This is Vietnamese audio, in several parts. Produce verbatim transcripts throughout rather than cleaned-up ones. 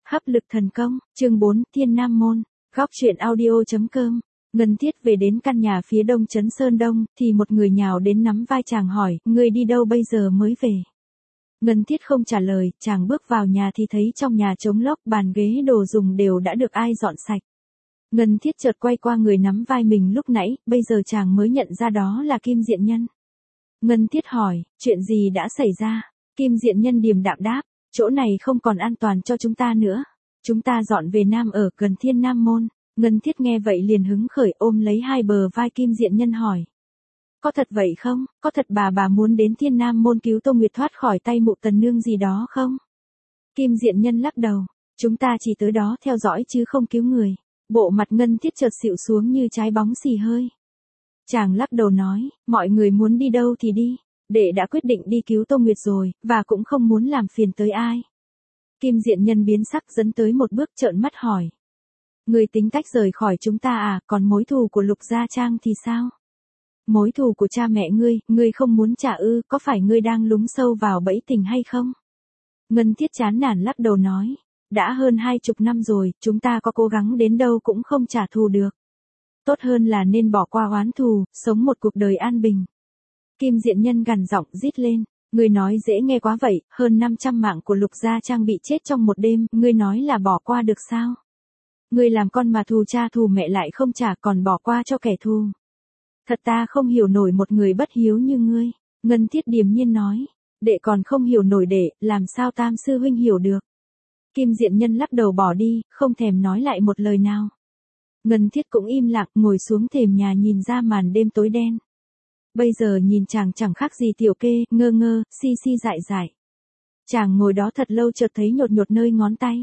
Hấp lực thần công, chương bốn, Thiên Nam Môn, góc truyện audio.com. Ngân Thiết về đến căn nhà phía đông trấn Sơn Đông, thì một người nhào đến nắm vai chàng hỏi, ngươi đi đâu bây giờ mới về? Ngân Thiết không trả lời, chàng bước vào nhà thì thấy trong nhà trống lốc, bàn ghế đồ dùng đều đã được ai dọn sạch. Ngân Thiết chợt quay qua người nắm vai mình lúc nãy, bây giờ chàng mới nhận ra đó là Kim Diện Nhân. Ngân Thiết hỏi, chuyện gì đã xảy ra? Kim Diện Nhân điềm đạm đáp, chỗ này không còn an toàn cho chúng ta nữa. Chúng ta dọn về Nam ở gần Thiên Nam Môn. Ngân Thiết nghe vậy liền hứng khởi ôm lấy hai bờ vai Kim Diện Nhân hỏi. Có thật vậy không? Có thật bà bà muốn đến Thiên Nam Môn cứu Tô Nguyệt thoát khỏi tay Mụ Tần Nương gì đó không? Kim Diện Nhân lắc đầu. Chúng ta chỉ tới đó theo dõi chứ không cứu người. Bộ mặt Ngân Thiết chợt xịu xuống như trái bóng xì hơi. Chàng lắc đầu nói, mọi người muốn đi đâu thì đi. Đệ đã quyết định đi cứu Tô Nguyệt rồi, và cũng không muốn làm phiền tới ai. Kim Diện Nhân biến sắc dẫn tới một bước trợn mắt hỏi. Người tính tách rời khỏi chúng ta à, còn mối thù của Lục Gia Trang thì sao? Mối thù của cha mẹ ngươi, ngươi không muốn trả ư, có phải ngươi đang lún sâu vào bẫy tình hay không? Ngân Thiết chán nản lắc đầu nói. Đã hơn hai chục năm rồi, chúng ta có cố gắng đến đâu cũng không trả thù được. Tốt hơn là nên bỏ qua oán thù, sống một cuộc đời an bình. Kim Diện Nhân gằn giọng rít lên, ngươi nói dễ nghe quá vậy, hơn năm trăm mạng của Lục Gia Trang bị chết trong một đêm, ngươi nói là bỏ qua được sao? Ngươi làm con mà thù cha thù mẹ lại không trả còn bỏ qua cho kẻ thù. Thật ta không hiểu nổi một người bất hiếu như ngươi. Ngân Thiết điềm nhiên nói, đệ còn không hiểu nổi đệ, làm sao Tam sư huynh hiểu được? Kim Diện Nhân lắc đầu bỏ đi, không thèm nói lại một lời nào. Ngân Thiết cũng im lặng ngồi xuống thềm nhà nhìn ra màn đêm tối đen. Bây giờ nhìn chàng chẳng khác gì Tiểu Kê, ngơ ngơ, si si dại dại. Chàng ngồi đó thật lâu chợt thấy nhột nhột nơi ngón tay.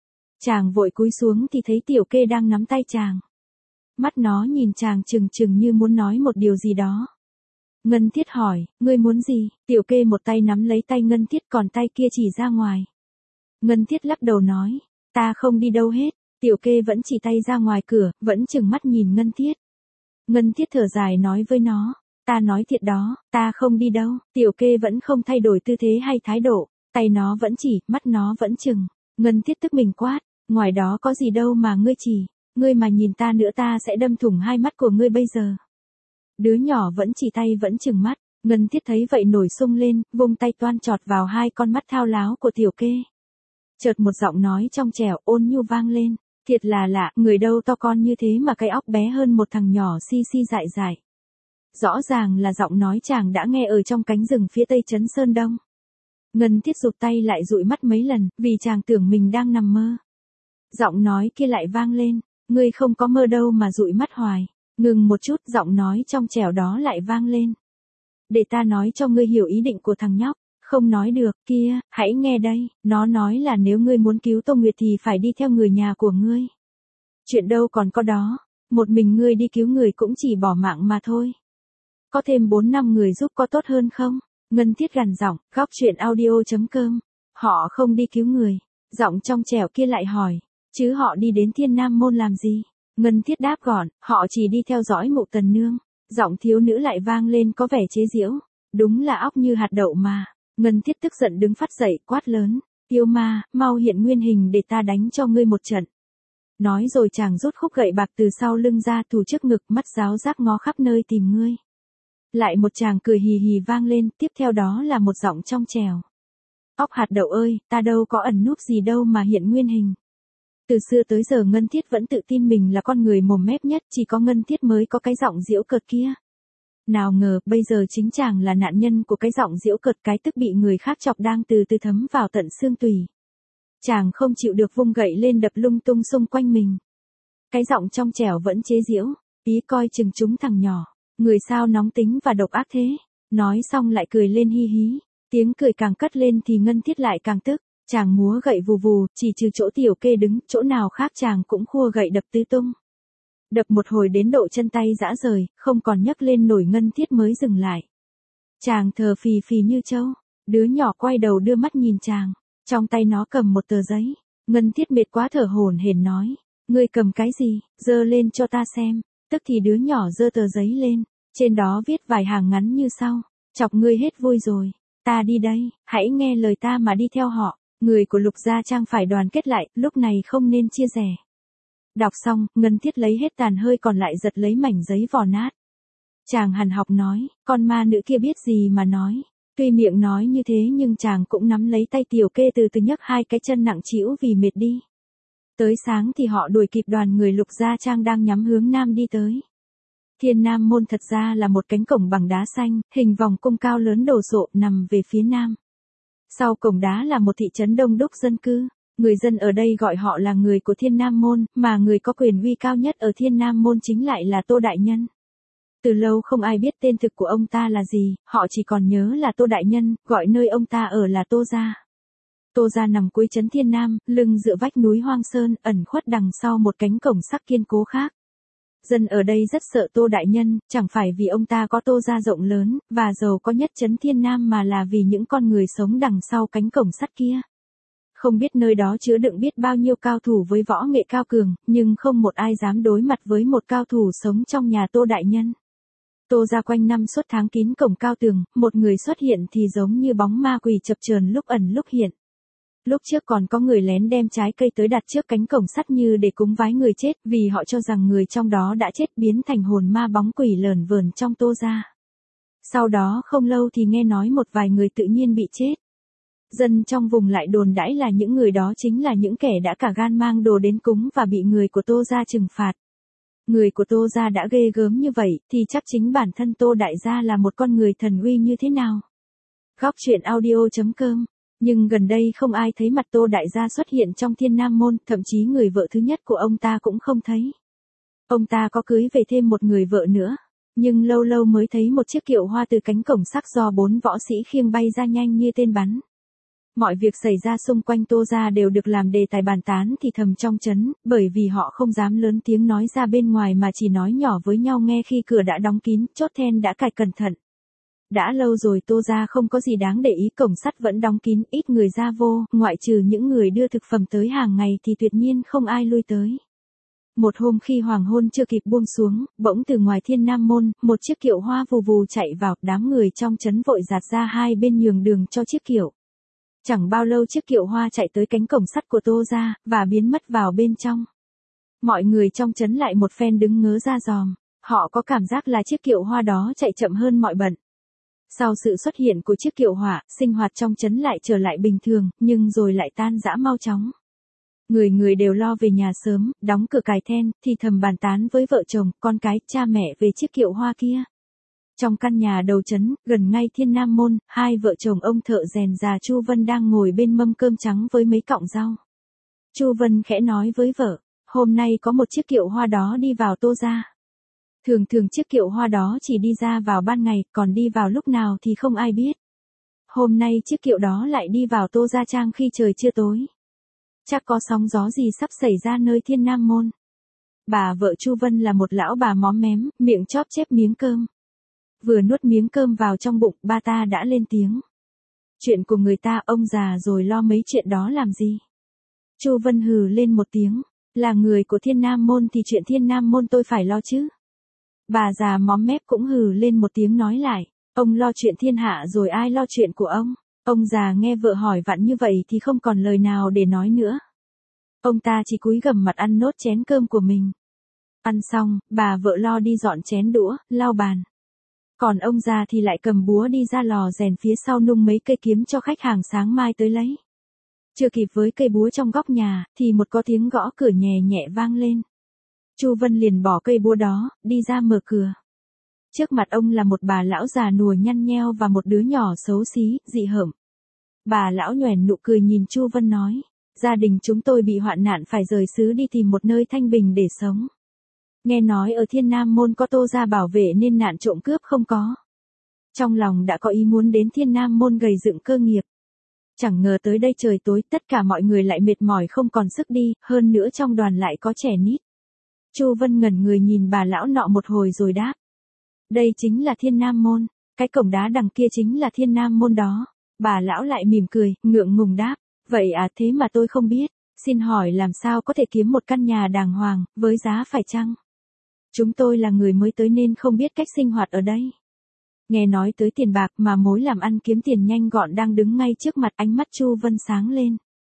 Chàng vội cúi xuống thì thấy Tiểu Kê đang nắm tay chàng. Mắt nó nhìn chàng trừng trừng như muốn nói một điều gì đó. Ngân Thiết hỏi, ngươi muốn gì? Tiểu Kê một tay nắm lấy tay Ngân Thiết còn tay kia chỉ ra ngoài. Ngân Thiết lắc đầu nói, ta không đi đâu hết. Tiểu Kê vẫn chỉ tay ra ngoài cửa, vẫn trừng mắt nhìn Ngân Thiết. Ngân Thiết thở dài nói với nó, ta nói thiệt đó, ta không đi đâu. Tiểu Kê vẫn không thay đổi tư thế hay thái độ, tay nó vẫn chỉ, mắt nó vẫn trừng. Ngân Thiết tức mình quát, ngoài đó có gì đâu mà ngươi chỉ, ngươi mà nhìn ta nữa ta sẽ đâm thủng hai mắt của ngươi bây giờ. Đứa nhỏ vẫn chỉ tay vẫn trừng mắt, Ngân Thiết thấy vậy nổi sung lên, vung tay toan chọt vào hai con mắt thao láo của Tiểu Kê. Chợt một giọng nói trong trẻo ôn nhu vang lên, thiệt là lạ, người đâu to con như thế mà cái óc bé hơn một thằng nhỏ si si dại dại. Rõ ràng là giọng nói chàng đã nghe ở trong cánh rừng phía tây trấn Sơn Đông. Ngân Thiết rụt tay lại dụi mắt mấy lần, vì chàng tưởng mình đang nằm mơ. Giọng nói kia lại vang lên, ngươi không có mơ đâu mà dụi mắt hoài. Ngừng một chút, giọng nói trong trẻo đó lại vang lên. Để ta nói cho ngươi hiểu ý định của thằng nhóc. Không nói được, kia, hãy nghe đây, nó nói là nếu ngươi muốn cứu Tô Nguyệt thì phải đi theo người nhà của ngươi. Chuyện đâu còn có đó, một mình ngươi đi cứu người cũng chỉ bỏ mạng mà thôi. Có thêm bốn năm người giúp có tốt hơn không? Ngân Thiết gằn giọng, góc truyện audio.com. Họ không đi cứu người. Giọng trong trẻo kia lại hỏi, chứ họ đi đến Thiên Nam Môn làm gì? Ngân Thiết đáp gọn, họ chỉ đi theo dõi Mụ Tần Nương. Giọng thiếu nữ lại vang lên có vẻ chế giễu. Đúng là óc như hạt đậu mà. Ngân Thiết tức giận đứng phát dậy, quát lớn, yêu ma, mau hiện nguyên hình để ta đánh cho ngươi một trận. Nói rồi chàng rút khúc gậy bạc từ sau lưng ra thủ trước ngực, mắt giáo giác ngó khắp nơi tìm ngươi. Lại một chàng cười hì hì vang lên, tiếp theo đó là một giọng trong trẻo. Óc hạt đậu ơi, ta đâu có ẩn núp gì đâu mà hiện nguyên hình. Từ xưa tới giờ Ngân Thiết vẫn tự tin mình là con người mồm mép nhất, chỉ có Ngân Thiết mới có cái giọng giễu cợt kia. Nào ngờ, bây giờ chính chàng là nạn nhân của cái giọng giễu cợt, cái tức bị người khác chọc đang từ từ thấm vào tận xương tủy. Chàng không chịu được vung gậy lên đập lung tung xung quanh mình. Cái giọng trong trẻo vẫn chế giễu, ý coi chừng chúng thằng nhỏ, người sao nóng tính và độc ác thế. Nói xong lại cười lên hi hí, tiếng cười càng cất lên thì Ngân Thiết lại càng tức. Chàng múa gậy vù vù, chỉ trừ chỗ Tiểu Kê đứng, chỗ nào khác chàng cũng khua gậy đập tứ tung. Đập một hồi đến độ chân tay rã rời, không còn nhấc lên nổi. Ngân Thiết mới dừng lại. Chàng thờ phì phì như trâu, đứa nhỏ quay đầu đưa mắt nhìn chàng, trong tay nó cầm một tờ giấy. Ngân Thiết mệt quá thở hổn hển nói, ngươi cầm cái gì, giơ lên cho ta xem. Tức thì đứa nhỏ giơ tờ giấy lên, trên đó viết vài hàng ngắn như sau, chọc ngươi hết vui rồi, ta đi đây, hãy nghe lời ta mà đi theo họ. Người của Lục Gia Trang phải đoàn kết lại, lúc này không nên chia rẽ. Đọc xong, Ngân Thiết lấy hết tàn hơi còn lại giật lấy mảnh giấy vò nát. Chàng hằn học nói, con ma nữ kia biết gì mà nói. Tuy miệng nói như thế nhưng chàng cũng nắm lấy tay Tiểu Kê từ từ nhấc hai cái chân nặng trĩu vì mệt đi. Tới sáng thì họ đuổi kịp đoàn người Lục Gia Trang đang nhắm hướng nam đi tới. Thiên Nam Môn thật ra là một cánh cổng bằng đá xanh, hình vòng cung cao lớn đồ sộ nằm về phía nam. Sau cổng đá là một thị trấn đông đúc dân cư. Người dân ở đây gọi họ là người của Thiên Nam Môn, mà người có quyền uy cao nhất ở Thiên Nam Môn chính lại là Tô Đại Nhân. Từ lâu không ai biết tên thực của ông ta là gì, họ chỉ còn nhớ là Tô Đại Nhân, gọi nơi ông ta ở là Tô Gia. Tô Gia nằm cuối trấn Thiên Nam, lưng dựa vách núi hoang sơn, ẩn khuất đằng sau một cánh cổng sắt kiên cố khác. Dân ở đây rất sợ Tô Đại Nhân, chẳng phải vì ông ta có Tô Gia rộng lớn, và giàu có nhất trấn Thiên Nam mà là vì những con người sống đằng sau cánh cổng sắt kia. Không biết nơi đó chứa đựng biết bao nhiêu cao thủ với võ nghệ cao cường, nhưng không một ai dám đối mặt với một cao thủ sống trong nhà Tô Đại Nhân. Tô Gia quanh năm suốt tháng kín cổng cao tường, một người xuất hiện thì giống như bóng ma quỷ chập chờn lúc ẩn lúc hiện. Lúc trước còn có người lén đem trái cây tới đặt trước cánh cổng sắt như để cúng vái người chết, vì họ cho rằng người trong đó đã chết biến thành hồn ma bóng quỷ lởn vởn trong Tô Gia. Sau đó không lâu thì nghe nói một vài người tự nhiên bị chết. Dân trong vùng lại đồn đãi là những người đó chính là những kẻ đã cả gan mang đồ đến cúng và bị người của Tô Gia trừng phạt. Người của Tô Gia đã ghê gớm như vậy, thì chắc chính bản thân Tô Đại Gia là một con người thần uy như thế nào. Góc truyện audio chấm com. Nhưng gần đây không ai thấy mặt Tô Đại Gia xuất hiện trong Thiên Nam Môn, thậm chí người vợ thứ nhất của ông ta cũng không thấy. Ông ta có cưới về thêm một người vợ nữa, nhưng lâu lâu mới thấy một chiếc kiệu hoa từ cánh cổng sắt do bốn võ sĩ khiêng bay ra nhanh như tên bắn. Mọi việc xảy ra xung quanh Tô Gia đều được làm đề tài bàn tán thì thầm trong trấn, bởi vì họ không dám lớn tiếng nói ra bên ngoài mà chỉ nói nhỏ với nhau nghe khi cửa đã đóng kín, chốt then đã cài cẩn thận. Đã lâu rồi Tô Gia không có gì đáng để ý, cổng sắt vẫn đóng kín, ít người ra vô, ngoại trừ những người đưa thực phẩm tới hàng ngày thì tuyệt nhiên không ai lui tới. Một hôm khi hoàng hôn chưa kịp buông xuống, bỗng từ ngoài Thiên Nam Môn, một chiếc kiệu hoa vù vù chạy vào, đám người trong trấn vội dạt ra hai bên nhường đường cho chiếc kiệu. Chẳng bao lâu chiếc kiệu hoa chạy tới cánh cổng sắt của Tô Gia, và biến mất vào bên trong. Mọi người trong trấn lại một phen đứng ngớ ra dòm, họ có cảm giác là chiếc kiệu hoa đó chạy chậm hơn mọi bận. Sau sự xuất hiện của chiếc kiệu hỏa, sinh hoạt trong trấn lại trở lại bình thường, nhưng rồi lại tan rã mau chóng. Người người đều lo về nhà sớm, đóng cửa cài then, thì thầm bàn tán với vợ chồng, con cái, cha mẹ về chiếc kiệu hoa kia. Trong căn nhà đầu trấn, gần ngay Thiên Nam Môn, hai vợ chồng ông thợ rèn già Chu Vân đang ngồi bên mâm cơm trắng với mấy cọng rau. Chu Vân khẽ nói với vợ, hôm nay có một chiếc kiệu hoa đó đi vào Tô Gia. Thường thường chiếc kiệu hoa đó chỉ đi ra vào ban ngày, còn đi vào lúc nào thì không ai biết. Hôm nay chiếc kiệu đó lại đi vào Tô Gia Trang khi trời chưa tối. Chắc có sóng gió gì sắp xảy ra nơi Thiên Nam Môn. Bà vợ Chu Vân là một lão bà móm mém, miệng chóp chép miếng cơm. Vừa nuốt miếng cơm vào trong bụng, ba ta đã lên tiếng. Chuyện của người ta ông già rồi lo mấy chuyện đó làm gì? Chu Vân hừ lên một tiếng, là người của Thiên Nam Môn thì chuyện Thiên Nam Môn tôi phải lo chứ. Bà già móm mép cũng hừ lên một tiếng nói lại, ông lo chuyện thiên hạ rồi ai lo chuyện của ông. Ông già nghe vợ hỏi vặn như vậy thì không còn lời nào để nói nữa. Ông ta chỉ cúi gằm mặt ăn nốt chén cơm của mình. Ăn xong, bà vợ lo đi dọn chén đũa, lau bàn. Còn ông già thì lại cầm búa đi ra lò rèn phía sau nung mấy cây kiếm cho khách hàng sáng mai tới lấy. Chưa kịp với cây búa trong góc nhà, thì một có tiếng gõ cửa nhẹ nhẹ vang lên. Chu Vân liền bỏ cây búa đó, đi ra mở cửa. Trước mặt ông là một bà lão già nùa nhăn nheo và một đứa nhỏ xấu xí, dị hợm. Bà lão nhoẻn nụ cười nhìn Chu Vân nói, gia đình chúng tôi bị hoạn nạn phải rời xứ đi tìm một nơi thanh bình để sống. Nghe nói ở Thiên Nam Môn có Tô Gia bảo vệ nên nạn trộm cướp không có. Trong lòng đã có ý muốn đến Thiên Nam Môn gầy dựng cơ nghiệp. Chẳng ngờ tới đây trời tối tất cả mọi người lại mệt mỏi không còn sức đi, hơn nữa trong đoàn lại có trẻ nít. Chu Vân ngẩn người nhìn bà lão nọ một hồi rồi đáp. Đây chính là Thiên Nam Môn, cái cổng đá đằng kia chính là Thiên Nam Môn đó. Bà lão lại mỉm cười, ngượng ngùng đáp. Vậy à, thế mà tôi không biết, xin hỏi làm sao có thể kiếm một căn nhà đàng hoàng, với giá phải chăng? Chúng tôi là người mới tới nên không biết cách sinh hoạt ở đây. Nghe nói tới tiền bạc mà mối làm ăn kiếm tiền nhanh gọn đang đứng ngay trước mặt, ánh mắt Chu Vân sáng lên.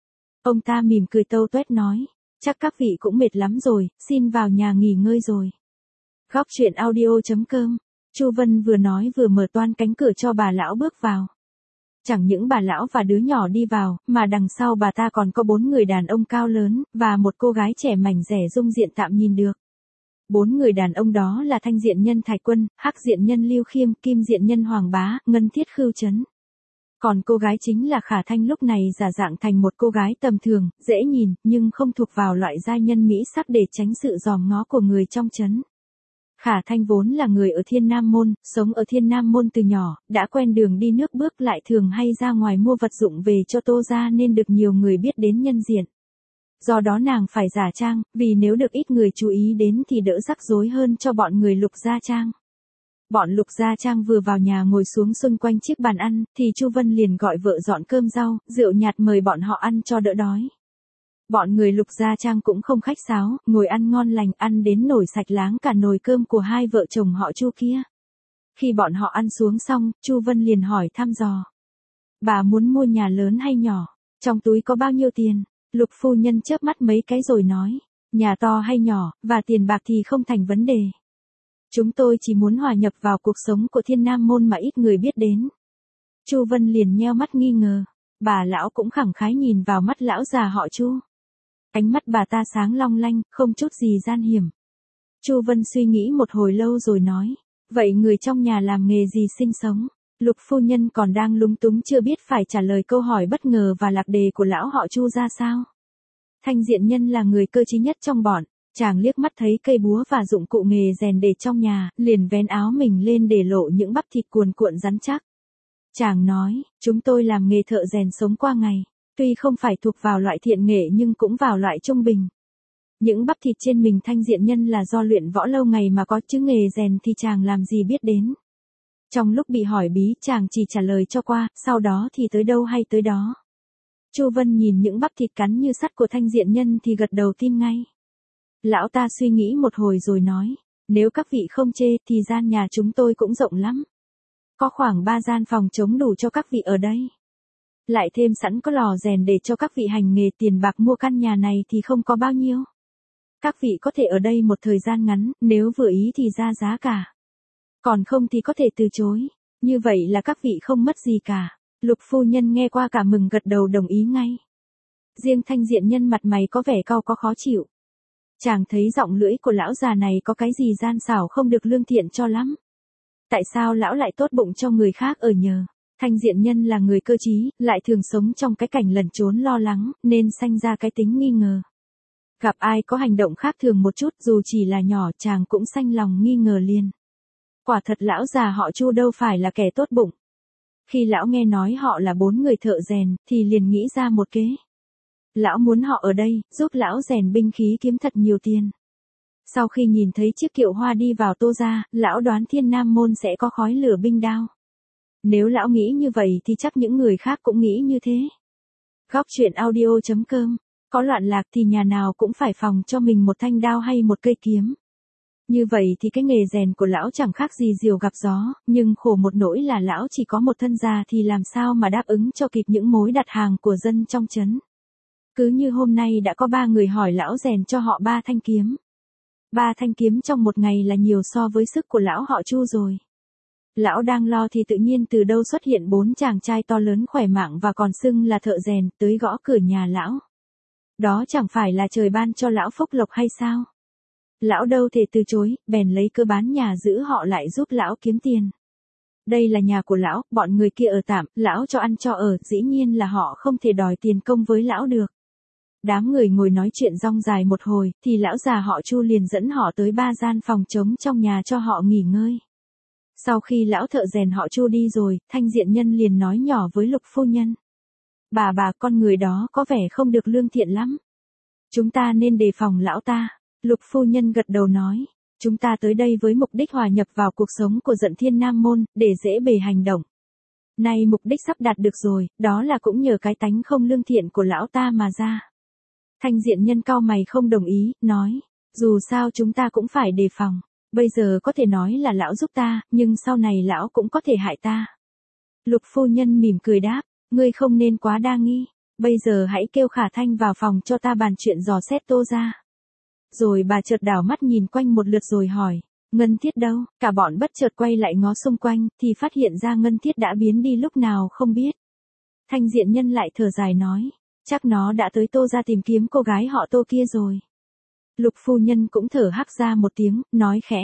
Ông ta mỉm cười tâu tuét nói, chắc các vị cũng mệt lắm rồi, xin vào nhà nghỉ ngơi rồi. Góc truyện audio.com. Chu Vân vừa nói vừa mở toang cánh cửa cho bà lão bước vào. Chẳng những bà lão và đứa nhỏ đi vào, mà đằng sau bà ta còn có bốn người đàn ông cao lớn, và một cô gái trẻ mảnh rẻ dung diện tạm nhìn được. Bốn người đàn ông đó là Thanh diện nhân Thạch Quân, Hắc diện nhân Lưu Khiêm, Kim diện nhân Hoàng Bá, Ngân thiết Khưu Trấn. Còn cô gái chính là Khả Thanh, lúc này giả dạng thành một cô gái tầm thường, dễ nhìn, nhưng không thuộc vào loại giai nhân mỹ sắc để tránh sự dòm ngó của người trong trấn. Khả Thanh vốn là người ở Thiên Nam Môn, sống ở Thiên Nam Môn từ nhỏ, đã quen đường đi nước bước, lại thường hay ra ngoài mua vật dụng về cho Tô gia nên được nhiều người biết đến nhân diện. Do đó nàng phải giả trang, vì nếu được ít người chú ý đến thì đỡ rắc rối hơn cho bọn người Lục Gia Trang. Bọn Lục Gia Trang vừa vào nhà ngồi xuống xung quanh chiếc bàn ăn, thì Chu Vân liền gọi vợ dọn cơm rau, rượu nhạt mời bọn họ ăn cho đỡ đói. Bọn người Lục Gia Trang cũng không khách sáo, ngồi ăn ngon lành, ăn đến nổi sạch láng cả nồi cơm của hai vợ chồng họ Chu kia. Khi bọn họ ăn xuống xong, Chu Vân liền hỏi thăm dò. Bà muốn mua nhà lớn hay nhỏ? Trong túi có bao nhiêu tiền? Lục phu nhân chớp mắt mấy cái rồi nói. Nhà to hay nhỏ, và tiền bạc thì không thành vấn đề. Chúng tôi chỉ muốn hòa nhập vào cuộc sống của Thiên Nam Môn mà ít người biết đến. Chu Vân liền nheo mắt nghi ngờ. Bà lão cũng khẳng khái nhìn vào mắt lão già họ Chu. Ánh mắt bà ta sáng long lanh, không chút gì gian hiểm. Chu Vân suy nghĩ một hồi lâu rồi nói. Vậy người trong nhà làm nghề gì sinh sống? Lục phu nhân còn đang lúng túng chưa biết phải trả lời câu hỏi bất ngờ và lạc đề của lão họ Chu ra sao. Thanh diện nhân là người cơ trí nhất trong bọn. Chàng liếc mắt thấy cây búa và dụng cụ nghề rèn để trong nhà, liền vén áo mình lên để lộ những bắp thịt cuồn cuộn rắn chắc. Chàng nói, chúng tôi làm nghề thợ rèn sống qua ngày. Tuy không phải thuộc vào loại thiện nghệ nhưng cũng vào loại trung bình. Những bắp thịt trên mình Thanh diện nhân là do luyện võ lâu ngày mà có, chứ nghề rèn thì chàng làm gì biết đến. Trong lúc bị hỏi bí, chàng chỉ trả lời cho qua, sau đó thì tới đâu hay tới đó. Chu Vân nhìn những bắp thịt cắn như sắt của Thanh diện nhân thì gật đầu tin ngay. Lão ta suy nghĩ một hồi rồi nói, nếu các vị không chê thì gian nhà chúng tôi cũng rộng lắm. Có khoảng ba gian phòng trống đủ cho các vị ở đây. Lại thêm sẵn có lò rèn để cho các vị hành nghề, tiền bạc mua căn nhà này thì không có bao nhiêu. Các vị có thể ở đây một thời gian ngắn, nếu vừa ý thì ra giá cả. Còn không thì có thể từ chối. Như vậy là các vị không mất gì cả. Lục phu nhân nghe qua cả mừng gật đầu đồng ý ngay. Riêng Thanh diện nhân mặt mày có vẻ cau có khó chịu. Chàng thấy giọng lưỡi của lão già này có cái gì gian xảo không được lương thiện cho lắm. Tại sao lão lại tốt bụng cho người khác ở nhờ? Thanh diện nhân là người cơ trí, lại thường sống trong cái cảnh lẩn trốn lo lắng, nên sanh ra cái tính nghi ngờ. Gặp ai có hành động khác thường một chút, dù chỉ là nhỏ, chàng cũng sanh lòng nghi ngờ liền. Quả thật lão già họ Chu đâu phải là kẻ tốt bụng. Khi lão nghe nói họ là bốn người thợ rèn, thì liền nghĩ ra một kế. Lão muốn họ ở đây, giúp lão rèn binh khí kiếm thật nhiều tiền. Sau khi nhìn thấy chiếc kiệu hoa đi vào Tô gia, lão đoán Thiên Nam Môn sẽ có khói lửa binh đao. Nếu lão nghĩ như vậy thì chắc những người khác cũng nghĩ như thế. Góc truyện audio.com. Có loạn lạc thì nhà nào cũng phải phòng cho mình một thanh đao hay một cây kiếm. Như vậy thì cái nghề rèn của lão chẳng khác gì diều gặp gió, nhưng khổ một nỗi là lão chỉ có một thân già thì làm sao mà đáp ứng cho kịp những mối đặt hàng của dân trong trấn. Cứ như hôm nay đã có ba người hỏi lão rèn cho họ ba thanh kiếm. Ba thanh kiếm trong một ngày là nhiều so với sức của lão họ Chu rồi. Lão đang lo thì tự nhiên từ đâu xuất hiện bốn chàng trai to lớn khỏe mạnh và còn xưng là thợ rèn tới gõ cửa nhà lão. Đó chẳng phải là trời ban cho lão phúc lộc hay sao? Lão đâu thể từ chối, bèn lấy cơ bán nhà giữ họ lại giúp lão kiếm tiền. Đây là nhà của lão, bọn người kia ở tạm, lão cho ăn cho ở, dĩ nhiên là họ không thể đòi tiền công với lão được. Đám người ngồi nói chuyện rong dài một hồi, thì lão già họ Chu liền dẫn họ tới ba gian phòng trống trong nhà cho họ nghỉ ngơi. Sau khi lão thợ rèn họ Chu đi rồi, Thanh diện nhân liền nói nhỏ với Lục phu nhân. Bà bà, con người đó có vẻ không được lương thiện lắm. Chúng ta nên đề phòng lão ta. Lục phu nhân gật đầu nói. Chúng ta tới đây với mục đích hòa nhập vào cuộc sống của dận Thiên Nam Môn, để dễ bề hành động. Nay mục đích sắp đạt được rồi, đó là cũng nhờ cái tánh không lương thiện của lão ta mà ra. Thanh diện nhân cau mày không đồng ý, nói. Dù sao chúng ta cũng phải đề phòng. Bây giờ có thể nói là lão giúp ta, nhưng sau này lão cũng có thể hại ta. Lục phu nhân mỉm cười đáp, ngươi không nên quá đa nghi. Bây giờ hãy kêu Khả Thanh vào phòng cho ta bàn chuyện dò xét Tô gia. Rồi bà chợt đảo mắt nhìn quanh một lượt rồi hỏi, Ngân Thiết đâu? Cả bọn bất chợt quay lại ngó xung quanh, thì phát hiện ra Ngân Thiết đã biến đi lúc nào không biết. Thanh diện nhân lại thở dài nói, chắc nó đã tới Tô gia tìm kiếm cô gái họ Tô kia rồi. Lục phu nhân cũng thở hắt ra một tiếng, nói khẽ,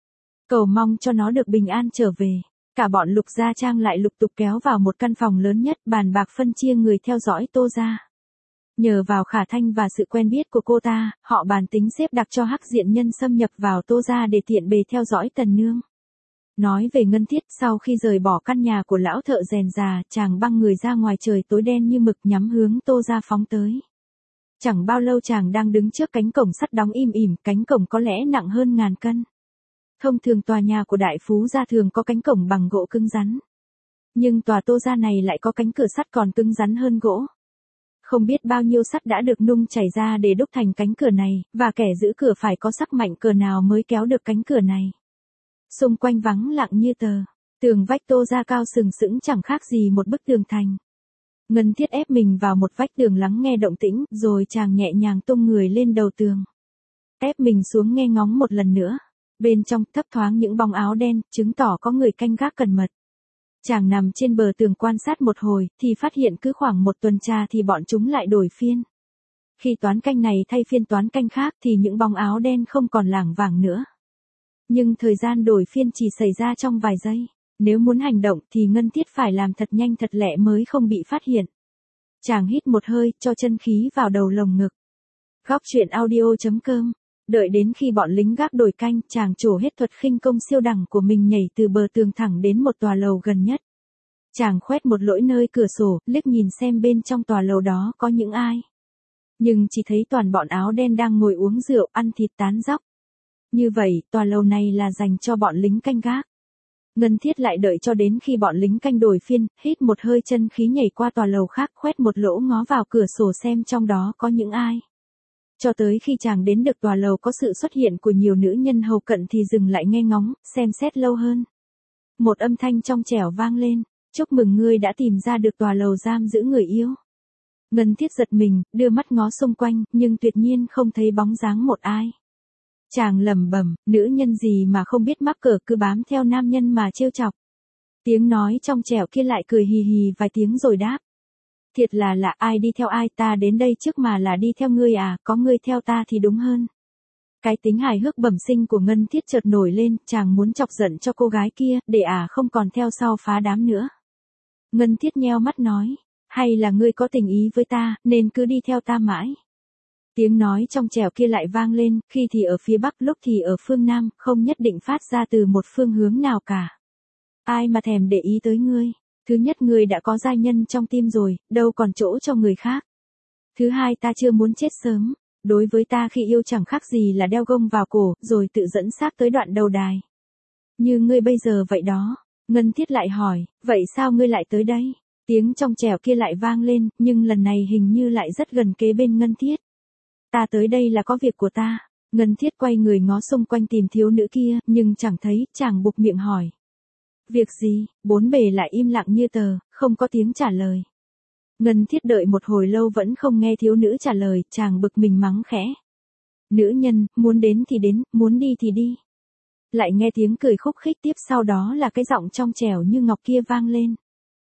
cầu mong cho nó được bình an trở về. Cả bọn Lục gia Trang lại lục tục kéo vào một căn phòng lớn nhất, bàn bạc phân chia người theo dõi Tô gia. Nhờ vào Khả Thanh và sự quen biết của cô ta, họ bàn tính xếp đặt cho hắc diện nhân xâm nhập vào Tô gia để tiện bề theo dõi Tần nương. Nói về Ngân Thiết, sau khi rời bỏ căn nhà của lão thợ rèn già, chàng băng người ra ngoài trời tối đen như mực nhắm hướng Tô gia phóng tới. Chẳng bao lâu chàng đang đứng trước cánh cổng sắt đóng im ỉm, cánh cổng có lẽ nặng hơn ngàn cân. Thông thường tòa nhà của đại phú gia thường có cánh cổng bằng gỗ cứng rắn. Nhưng tòa Tô gia này lại có cánh cửa sắt còn cứng rắn hơn gỗ. Không biết bao nhiêu sắt đã được nung chảy ra để đúc thành cánh cửa này, và kẻ giữ cửa phải có sắc mạnh cỡ nào mới kéo được cánh cửa này. Xung quanh vắng lặng như tờ, tường vách Tô gia cao sừng sững chẳng khác gì một bức tường thành. Ngân Thiết ép mình vào một vách tường lắng nghe động tĩnh, rồi chàng nhẹ nhàng tung người lên đầu tường. Ép mình xuống nghe ngóng một lần nữa. Bên trong thấp thoáng những bóng áo đen, chứng tỏ có người canh gác cẩn mật. Chàng nằm trên bờ tường quan sát một hồi, thì phát hiện cứ khoảng một tuần tra thì bọn chúng lại đổi phiên. Khi toán canh này thay phiên toán canh khác thì những bóng áo đen không còn lảng vảng nữa. Nhưng thời gian đổi phiên chỉ xảy ra trong vài giây. Nếu muốn hành động thì Ngân Thiết phải làm thật nhanh thật lẹ mới không bị phát hiện. Chàng hít một hơi, cho chân khí vào đầu lồng ngực. Góc truyện audio chấm com. Đợi đến khi bọn lính gác đổi canh, chàng trổ hết thuật khinh công siêu đẳng của mình nhảy từ bờ tường thẳng đến một tòa lầu gần nhất. Chàng khoét một lỗ nơi cửa sổ, liếc nhìn xem bên trong tòa lầu đó có những ai. Nhưng chỉ thấy toàn bọn áo đen đang ngồi uống rượu, ăn thịt tán dóc. Như vậy, tòa lầu này là dành cho bọn lính canh gác. Ngân Thiết lại đợi cho đến khi bọn lính canh đổi phiên, hít một hơi chân khí nhảy qua tòa lầu khác, khoét một lỗ ngó vào cửa sổ xem trong đó có những ai. Cho tới khi chàng đến được tòa lầu có sự xuất hiện của nhiều nữ nhân hầu cận thì dừng lại nghe ngóng, xem xét lâu hơn. Một âm thanh trong trẻo vang lên, chúc mừng ngươi đã tìm ra được tòa lầu giam giữ người yêu. Ngân Thiết giật mình, đưa mắt ngó xung quanh, nhưng tuyệt nhiên không thấy bóng dáng một ai. Chàng lẩm bẩm, nữ nhân gì mà không biết mắc cỡ cứ bám theo nam nhân mà trêu chọc. Tiếng nói trong trẻo kia lại cười hì hì vài tiếng rồi đáp. Thiệt là lạ, ai đi theo ai, ta đến đây trước mà là đi theo ngươi à, có ngươi theo ta thì đúng hơn. Cái tính hài hước bẩm sinh của Ngân Thiết chợt nổi lên, chàng muốn chọc giận cho cô gái kia, để à không còn theo sau phá đám nữa. Ngân Thiết nheo mắt nói, hay là ngươi có tình ý với ta, nên cứ đi theo ta mãi. Tiếng nói trong trẻo kia lại vang lên, khi thì ở phía bắc lúc thì ở phương nam, không nhất định phát ra từ một phương hướng nào cả. Ai mà thèm để ý tới ngươi. Thứ nhất, ngươi đã có giai nhân trong tim rồi, đâu còn chỗ cho người khác. Thứ hai, ta chưa muốn chết sớm. Đối với ta khi yêu chẳng khác gì là đeo gông vào cổ, rồi tự dẫn xác tới đoạn đầu đài. Như ngươi bây giờ vậy đó. Ngân Thiết lại hỏi, vậy sao ngươi lại tới đây? Tiếng trong trẻo kia lại vang lên, nhưng lần này hình như lại rất gần kế bên Ngân Thiết. Ta tới đây là có việc của ta. Ngân Thiết quay người ngó xung quanh tìm thiếu nữ kia, nhưng chẳng thấy, chàng buộc miệng hỏi. Việc gì? Bốn bề lại im lặng như tờ, không có tiếng trả lời. Ngân Thiết đợi một hồi lâu vẫn không nghe thiếu nữ trả lời, chàng bực mình mắng khẽ. Nữ nhân, muốn đến thì đến, muốn đi thì đi. Lại nghe tiếng cười khúc khích tiếp sau đó là cái giọng trong trẻo như ngọc kia vang lên.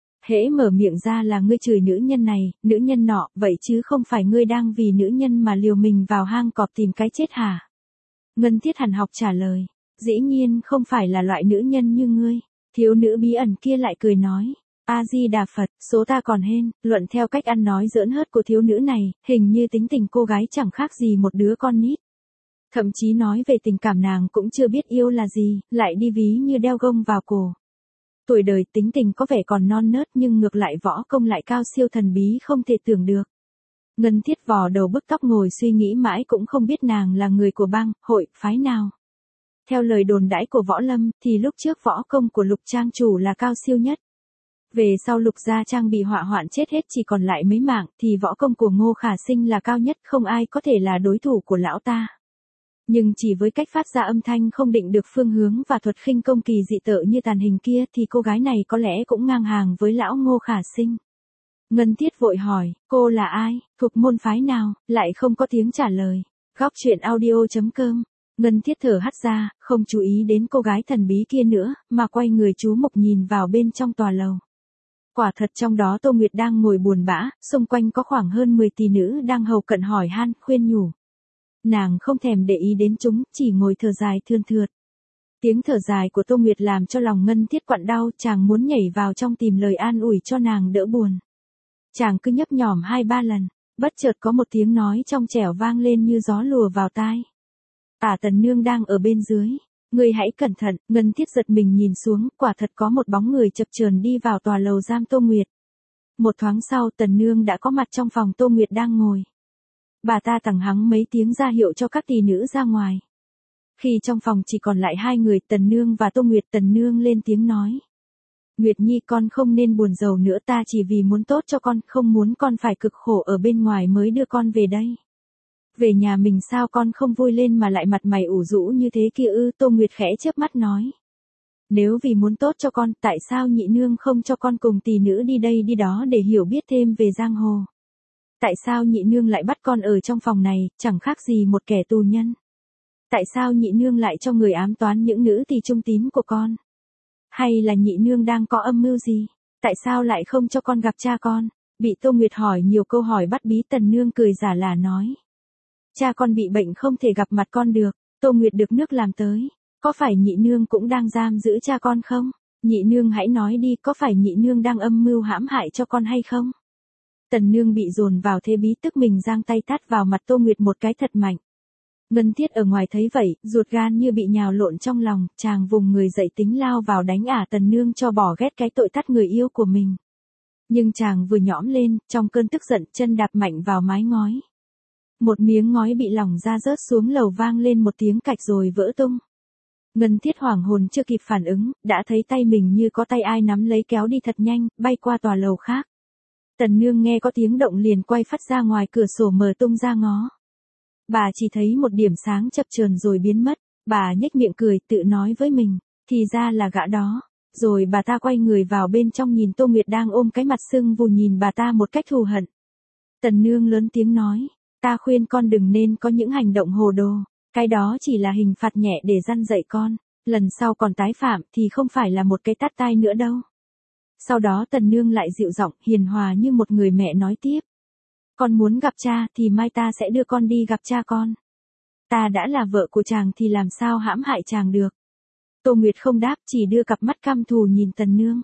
Hễ mở miệng ra là ngươi chửi nữ nhân này, nữ nhân nọ, vậy chứ không phải ngươi đang vì nữ nhân mà liều mình vào hang cọp tìm cái chết hả? Ngân Thiết hằn học trả lời. Dĩ nhiên không phải là loại nữ nhân như ngươi. Thiếu nữ bí ẩn kia lại cười nói. A-di-đà Phật, số ta còn hên, luận theo cách ăn nói giỡn hớt của thiếu nữ này, hình như tính tình cô gái chẳng khác gì một đứa con nít. Thậm chí nói về tình cảm nàng cũng chưa biết yêu là gì, lại đi ví như đeo gông vào cổ. Tuổi đời tính tình có vẻ còn non nớt nhưng ngược lại võ công lại cao siêu thần bí không thể tưởng được. Ngân Thiết vò đầu bức tóc ngồi suy nghĩ mãi cũng không biết nàng là người của bang, hội, phái nào. Theo lời đồn đãi của Võ Lâm, thì lúc trước võ công của Lục Trang chủ là cao siêu nhất. Về sau Lục Gia Trang bị họa hoạn chết hết chỉ còn lại mấy mạng, thì võ công của Ngô Khả Sinh là cao nhất, không ai có thể là đối thủ của lão ta. Nhưng chỉ với cách phát ra âm thanh không định được phương hướng và thuật khinh công kỳ dị tợ như tàn hình kia thì cô gái này có lẽ cũng ngang hàng với lão Ngô Khả Sinh. Ngân Thiết vội hỏi, cô là ai, thuộc môn phái nào, lại không có tiếng trả lời. Góc chuyện audio.com. Ngân Thiết thở hắt ra, không chú ý đến cô gái thần bí kia nữa, mà quay người chú mục nhìn vào bên trong tòa lầu. Quả thật trong đó Tô Nguyệt đang ngồi buồn bã, xung quanh có khoảng hơn mười tỷ nữ đang hầu cận hỏi han, khuyên nhủ. Nàng không thèm để ý đến chúng, chỉ ngồi thở dài thườn thượt. Tiếng thở dài của Tô Nguyệt làm cho lòng Ngân Thiết quặn đau, chàng muốn nhảy vào trong tìm lời an ủi cho nàng đỡ buồn. Chàng cứ nhấp nhổm hai ba lần, bất chợt có một tiếng nói trong trẻo vang lên như gió lùa vào tai. Ả Tần Nương đang ở bên dưới. Người hãy cẩn thận. Ngân Thiết giật mình nhìn xuống, quả thật có một bóng người chập chờn đi vào tòa lầu giam Tô Nguyệt. Một thoáng sau Tần Nương đã có mặt trong phòng Tô Nguyệt đang ngồi. Bà ta tằng hắng mấy tiếng ra hiệu cho các tỷ nữ ra ngoài. Khi trong phòng chỉ còn lại hai người, Tần Nương và Tô Nguyệt, Tần Nương lên tiếng nói. Nguyệt Nhi, con không nên buồn rầu nữa, ta chỉ vì muốn tốt cho con, không muốn con phải cực khổ ở bên ngoài mới đưa con về đây. Về nhà mình sao con không vui lên mà lại mặt mày ủ rũ như thế kia ư? Tô Nguyệt khẽ chớp mắt nói. Nếu vì muốn tốt cho con, tại sao nhị nương không cho con cùng tỷ nữ đi đây đi đó để hiểu biết thêm về giang hồ? Tại sao nhị nương lại bắt con ở trong phòng này, chẳng khác gì một kẻ tù nhân? Tại sao nhị nương lại cho người ám toán những nữ tỳ trung tín của con? Hay là nhị nương đang có âm mưu gì? Tại sao lại không cho con gặp cha con? Bị Tô Nguyệt hỏi nhiều câu hỏi bắt bí, Tần Nương cười giả là nói. Cha con bị bệnh không thể gặp mặt con được. Tô Nguyệt được nước làm tới. Có phải nhị nương cũng đang giam giữ cha con không? Nhị nương hãy nói đi, có phải nhị nương đang âm mưu hãm hại cho con hay không? Tần Nương bị dồn vào thế bí, tức mình giang tay tát vào mặt Tô Nguyệt một cái thật mạnh. Ngân Thiết ở ngoài thấy vậy, ruột gan như bị nhào lộn trong lòng, chàng vùng người dậy tính lao vào đánh Ả Tần Nương cho bỏ ghét cái tội tát người yêu của mình. Nhưng chàng vừa nhõm lên, trong cơn tức giận, chân đạp mạnh vào mái ngói. Một miếng ngói bị lỏng ra rớt xuống lầu, vang lên một tiếng cạch rồi vỡ tung. Ngân Thiết hoảng hồn chưa kịp phản ứng, đã thấy tay mình như có tay ai nắm lấy kéo đi thật nhanh, bay qua tòa lầu khác. Tần Nương nghe có tiếng động liền quay phắt ra ngoài cửa sổ mở tung ra ngó. Bà chỉ thấy một điểm sáng chập chờn rồi biến mất, bà nhếch miệng cười tự nói với mình, thì ra là gã đó. Rồi bà ta quay người vào bên trong nhìn Tô Nguyệt đang ôm cái mặt sưng vù nhìn bà ta một cách thù hận. Tần Nương lớn tiếng nói, ta khuyên con đừng nên có những hành động hồ đồ, cái đó chỉ là hình phạt nhẹ để răn dạy con, lần sau còn tái phạm thì không phải là một cái tát tai nữa đâu. Sau đó Tần Nương lại dịu giọng, hiền hòa như một người mẹ nói tiếp. Con muốn gặp cha thì mai ta sẽ đưa con đi gặp cha con. Ta đã là vợ của chàng thì làm sao hãm hại chàng được. Tô Nguyệt không đáp, chỉ đưa cặp mắt căm thù nhìn Tần Nương.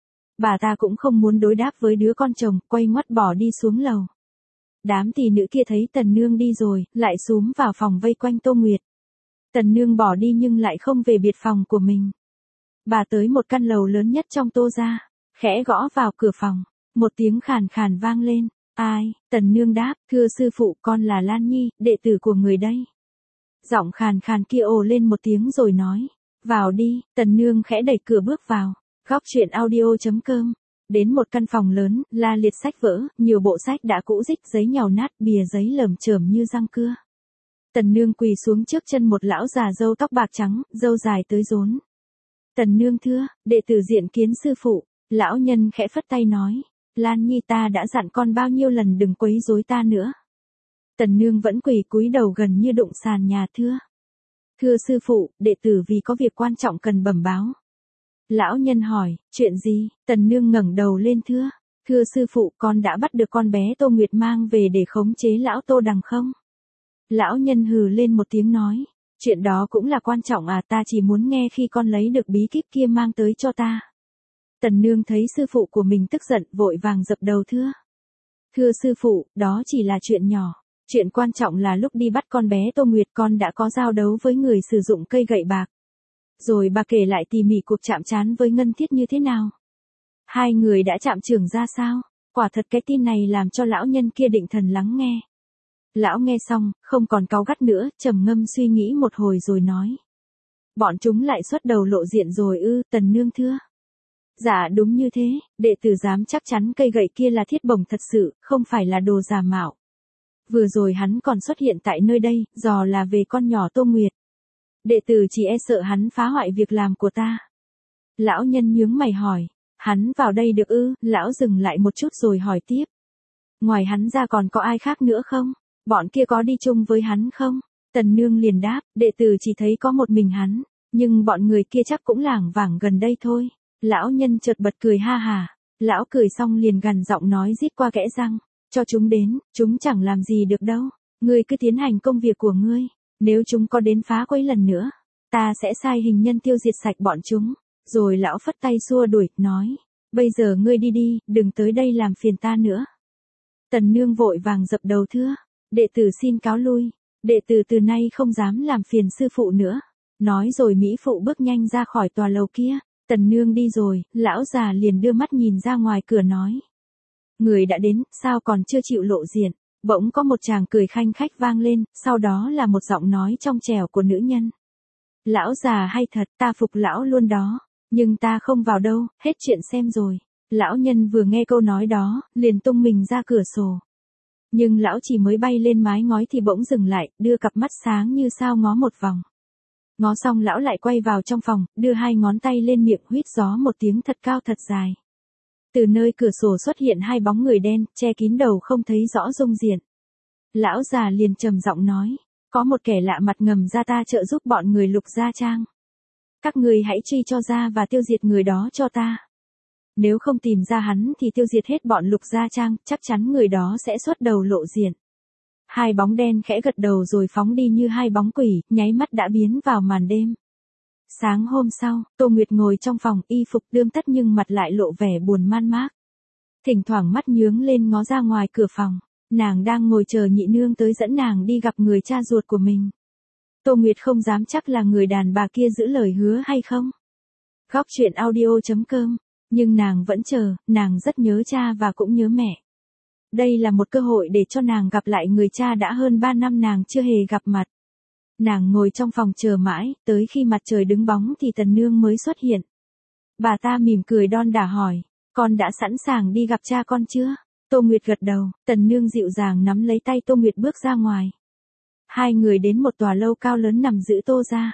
Bà ta cũng không muốn đối đáp với đứa con chồng, quay ngoắt bỏ đi xuống lầu. Đám tỷ nữ kia thấy Tần Nương đi rồi, lại xúm vào phòng vây quanh Tô Nguyệt. Tần Nương bỏ đi nhưng lại không về biệt phòng của mình. Bà tới một căn lầu lớn nhất trong Tô gia, khẽ gõ vào cửa phòng, một tiếng khàn khàn vang lên. Ai? Tần Nương đáp, thưa sư phụ, con là Lan Nhi, đệ tử của người đây. Giọng khàn khàn kia ồ lên một tiếng rồi nói, vào đi. Tần Nương khẽ đẩy cửa bước vào. Góc chuyện audio.com. Đến một căn phòng lớn, la liệt sách vỡ, nhiều bộ sách đã cũ rích, giấy nhàu nát, bìa giấy lởm chởm như răng cưa. Tần Nương quỳ xuống trước chân một lão già râu tóc bạc trắng, râu dài tới rốn. Tần Nương thưa, đệ tử diện kiến sư phụ. Lão nhân khẽ phất tay nói, Lan Nhi, ta đã dặn con bao nhiêu lần đừng quấy rối ta nữa. Tần Nương vẫn quỳ cúi đầu gần như đụng sàn nhà, thưa. Thưa sư phụ, đệ tử vì có việc quan trọng cần bẩm báo. Lão nhân hỏi, chuyện gì? Tần Nương ngẩng đầu lên, thưa. Thưa sư phụ, con đã bắt được con bé Tô Nguyệt mang về để khống chế lão Tô Đằng không? Lão nhân hừ lên một tiếng nói, chuyện đó cũng là quan trọng à, ta chỉ muốn nghe khi con lấy được bí kíp kia mang tới cho ta. Tần Nương thấy sư phụ của mình tức giận, vội vàng dập đầu, thưa. Thưa sư phụ, đó chỉ là chuyện nhỏ. Chuyện quan trọng là lúc đi bắt con bé Tô Nguyệt con đã có giao đấu với người sử dụng cây gậy bạc. Rồi bà kể lại tỉ mỉ cuộc chạm trán với Ngân Thiết như thế nào. Hai người đã chạm chưởng ra sao? Quả thật cái tin này làm cho lão nhân kia định thần lắng nghe. Lão nghe xong, không còn cáu gắt nữa, trầm ngâm suy nghĩ một hồi rồi nói. Bọn chúng lại xuất đầu lộ diện rồi ư? Tần Nương thưa. Dạ đúng như thế, đệ tử dám chắc chắn cây gậy kia là thiết bổng thật sự, không phải là đồ giả mạo. Vừa rồi hắn còn xuất hiện tại nơi đây, dò là về con nhỏ Tô Nguyệt. Đệ tử chỉ e sợ hắn phá hoại việc làm của ta. Lão nhân nhướng mày hỏi, Hắn vào đây được ư? Lão dừng lại một chút rồi hỏi tiếp. Ngoài hắn ra còn có ai khác nữa không? Bọn kia có đi chung với hắn không? Tần Nương liền đáp, đệ tử chỉ thấy có một mình hắn, nhưng bọn người kia chắc cũng lảng vảng gần đây thôi. Lão nhân chợt bật cười ha hà. Lão cười xong liền gằn giọng nói rít qua kẽ răng, cho chúng đến, chúng chẳng làm gì được đâu. Ngươi cứ tiến hành công việc của ngươi, nếu chúng có đến phá quấy lần nữa, ta sẽ sai hình nhân tiêu diệt sạch bọn chúng. Rồi lão phất tay xua đuổi, nói, bây giờ ngươi đi đi, đừng tới đây làm phiền ta nữa. Tần Nương vội vàng dập đầu thưa, đệ tử xin cáo lui, đệ tử từ nay không dám làm phiền sư phụ nữa. Nói rồi mỹ phụ bước nhanh ra khỏi tòa lầu kia. Tần Nương đi rồi, lão già liền đưa mắt nhìn ra ngoài cửa nói. Người đã đến, sao còn chưa chịu lộ diện? Bỗng có một chàng cười khanh khách vang lên, sau đó là một giọng nói trong trẻo của nữ nhân. Lão già hay thật, ta phục lão luôn đó, nhưng ta không vào đâu, hết chuyện xem rồi. Lão nhân vừa nghe câu nói đó, liền tung mình ra cửa sổ. Nhưng lão chỉ mới bay lên mái ngói thì bỗng dừng lại, đưa cặp mắt sáng như sao ngó một vòng. Ngó xong lão lại quay vào trong phòng, đưa hai ngón tay lên miệng huýt gió một tiếng thật cao thật dài. Từ nơi cửa sổ xuất hiện hai bóng người đen, che kín đầu không thấy rõ dung diện. Lão già liền trầm giọng nói, có một kẻ lạ mặt ngầm ra ta trợ giúp bọn người Lục Gia Trang. Các ngươi hãy truy cho ra và tiêu diệt người đó cho ta. Nếu không tìm ra hắn thì tiêu diệt hết bọn Lục Gia Trang, chắc chắn người đó sẽ xuất đầu lộ diện. Hai bóng đen khẽ gật đầu rồi phóng đi như hai bóng quỷ, nháy mắt đã biến vào màn đêm. Sáng hôm sau, Tô Nguyệt ngồi trong phòng, y phục tươm tất nhưng mặt lại lộ vẻ buồn man mác. Thỉnh thoảng mắt nhướng lên ngó ra ngoài cửa phòng, nàng đang ngồi chờ nhị nương tới dẫn nàng đi gặp người cha ruột của mình. Tô Nguyệt không dám chắc là người đàn bà kia giữ lời hứa hay không. Góc truyện audio chấm com, nhưng nàng vẫn chờ, nàng rất nhớ cha và cũng nhớ mẹ. Đây là một cơ hội để cho nàng gặp lại người cha đã hơn ba năm nàng chưa hề gặp mặt. Nàng ngồi trong phòng chờ mãi, tới khi mặt trời đứng bóng thì Tần Nương mới xuất hiện. Bà ta mỉm cười đon đả hỏi, con đã sẵn sàng đi gặp cha con chưa? Tô Nguyệt gật đầu, Tần Nương dịu dàng nắm lấy tay Tô Nguyệt bước ra ngoài. Hai người đến một tòa lâu cao lớn nằm giữa Tô gia.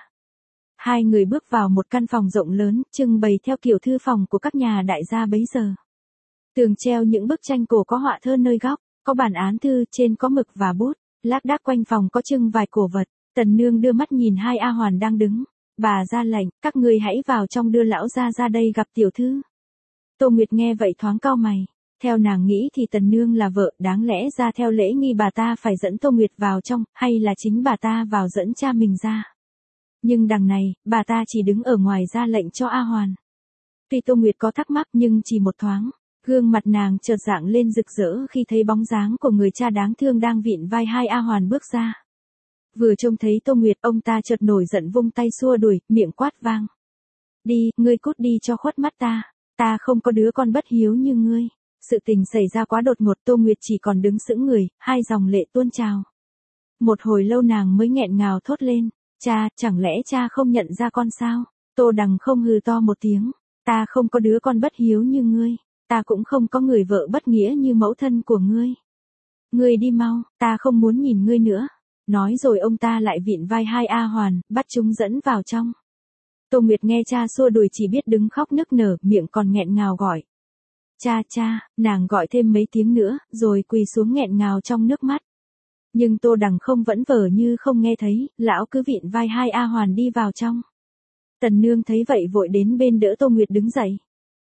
Hai người bước vào một căn phòng rộng lớn, trưng bày theo kiểu thư phòng của các nhà đại gia bấy giờ. Tường treo những bức tranh cổ có họa thơ nơi góc, có bản án thư, trên có mực và bút, lác đác quanh phòng có trưng vài cổ vật. Tần Nương đưa mắt nhìn hai A Hoàn đang đứng, bà ra lệnh, các ngươi hãy vào trong đưa lão gia ra đây gặp tiểu thư. Tô Nguyệt nghe vậy thoáng cau mày, theo nàng nghĩ thì Tần Nương là vợ, đáng lẽ ra theo lễ nghi bà ta phải dẫn Tô Nguyệt vào trong, hay là chính bà ta vào dẫn cha mình ra. Nhưng đằng này, bà ta chỉ đứng ở ngoài ra lệnh cho A Hoàn. Tuy Tô Nguyệt có thắc mắc nhưng chỉ một thoáng, gương mặt nàng chợt rạng lên rực rỡ khi thấy bóng dáng của người cha đáng thương đang vịn vai hai A Hoàn bước ra. Vừa trông thấy Tô Nguyệt, ông ta chợt nổi giận vung tay xua đuổi, miệng quát vang. Đi, ngươi cút đi cho khuất mắt ta, ta không có đứa con bất hiếu như ngươi. Sự tình xảy ra quá đột ngột, Tô Nguyệt chỉ còn đứng sững người, hai dòng lệ tuôn trào. Một hồi lâu nàng mới nghẹn ngào thốt lên, cha, chẳng lẽ cha không nhận ra con sao? Tô Đằng không hừ to một tiếng, ta không có đứa con bất hiếu như ngươi, ta cũng không có người vợ bất nghĩa như mẫu thân của ngươi. Ngươi đi mau, ta không muốn nhìn ngươi nữa. Nói rồi ông ta lại vịn vai hai A Hoàn, bắt chúng dẫn vào trong. Tô Nguyệt nghe cha xua đuổi chỉ biết đứng khóc nức nở, miệng còn nghẹn ngào gọi. Cha cha, nàng gọi thêm mấy tiếng nữa, rồi quỳ xuống nghẹn ngào trong nước mắt. Nhưng Tô Đằng không vẫn vờ như không nghe thấy, lão cứ vịn vai hai A Hoàn đi vào trong. Tần Nương thấy vậy vội đến bên đỡ Tô Nguyệt đứng dậy.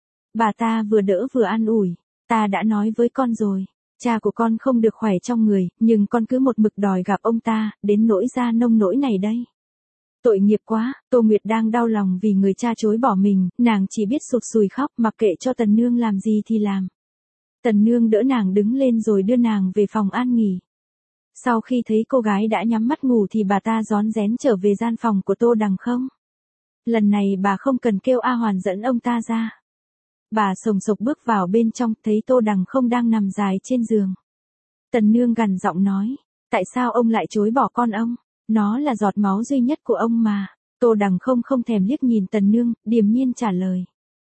Bà ta vừa đỡ vừa an ủi, ta đã nói với con rồi. Cha của con không được khỏe trong người, nhưng con cứ một mực đòi gặp ông ta, đến nỗi ra nông nỗi này đây. Tội nghiệp quá, Tô Nguyệt đang đau lòng vì người cha chối bỏ mình, nàng chỉ biết sụt sùi khóc mặc kệ cho Tần Nương làm gì thì làm. Tần Nương đỡ nàng đứng lên rồi đưa nàng về phòng an nghỉ. Sau khi thấy cô gái đã nhắm mắt ngủ thì bà ta rón rén trở về gian phòng của Tô Đằng không. Lần này bà không cần kêu A Hoàn dẫn ông ta ra. Bà sồng sộc bước vào bên trong, thấy Tô Đằng không đang nằm dài trên giường. Tần Nương gằn giọng nói, tại sao ông lại chối bỏ con ông? Nó là giọt máu duy nhất của ông mà. Tô Đằng không không thèm liếc nhìn Tần Nương, điềm nhiên trả lời.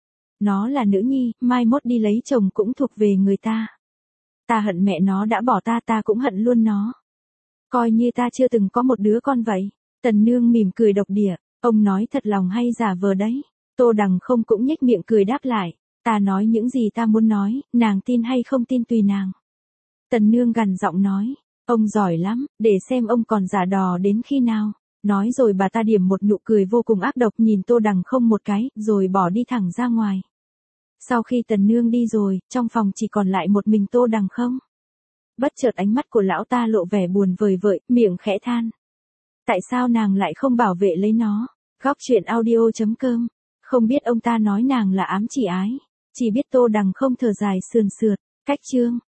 Nó là nữ nhi, mai mốt đi lấy chồng cũng thuộc về người ta. Ta hận mẹ nó đã bỏ ta, ta cũng hận luôn nó. Coi như ta chưa từng có một đứa con vậy. Tần Nương mỉm cười độc địa, ông nói thật lòng hay giả vờ đấy? Tô Đằng không cũng nhếch miệng cười đáp lại. Ta nói những gì ta muốn nói, nàng tin hay không tin tùy nàng. Tần Nương gằn giọng nói, ông giỏi lắm, để xem ông còn giả đò đến khi nào. Nói rồi bà ta điểm một nụ cười vô cùng ác độc nhìn Tô Đằng không một cái, rồi bỏ đi thẳng ra ngoài. Sau khi Tần Nương đi rồi, trong phòng chỉ còn lại một mình Tô Đằng không. Bất chợt ánh mắt của lão ta lộ vẻ buồn vời vợi, miệng khẽ than. Tại sao nàng lại không bảo vệ lấy nó? Góc truyện audio chấm com. Không biết ông ta nói nàng là ám chỉ ái. Chỉ biết Tô Đằng không thở dài sườn sượt. Cách chương.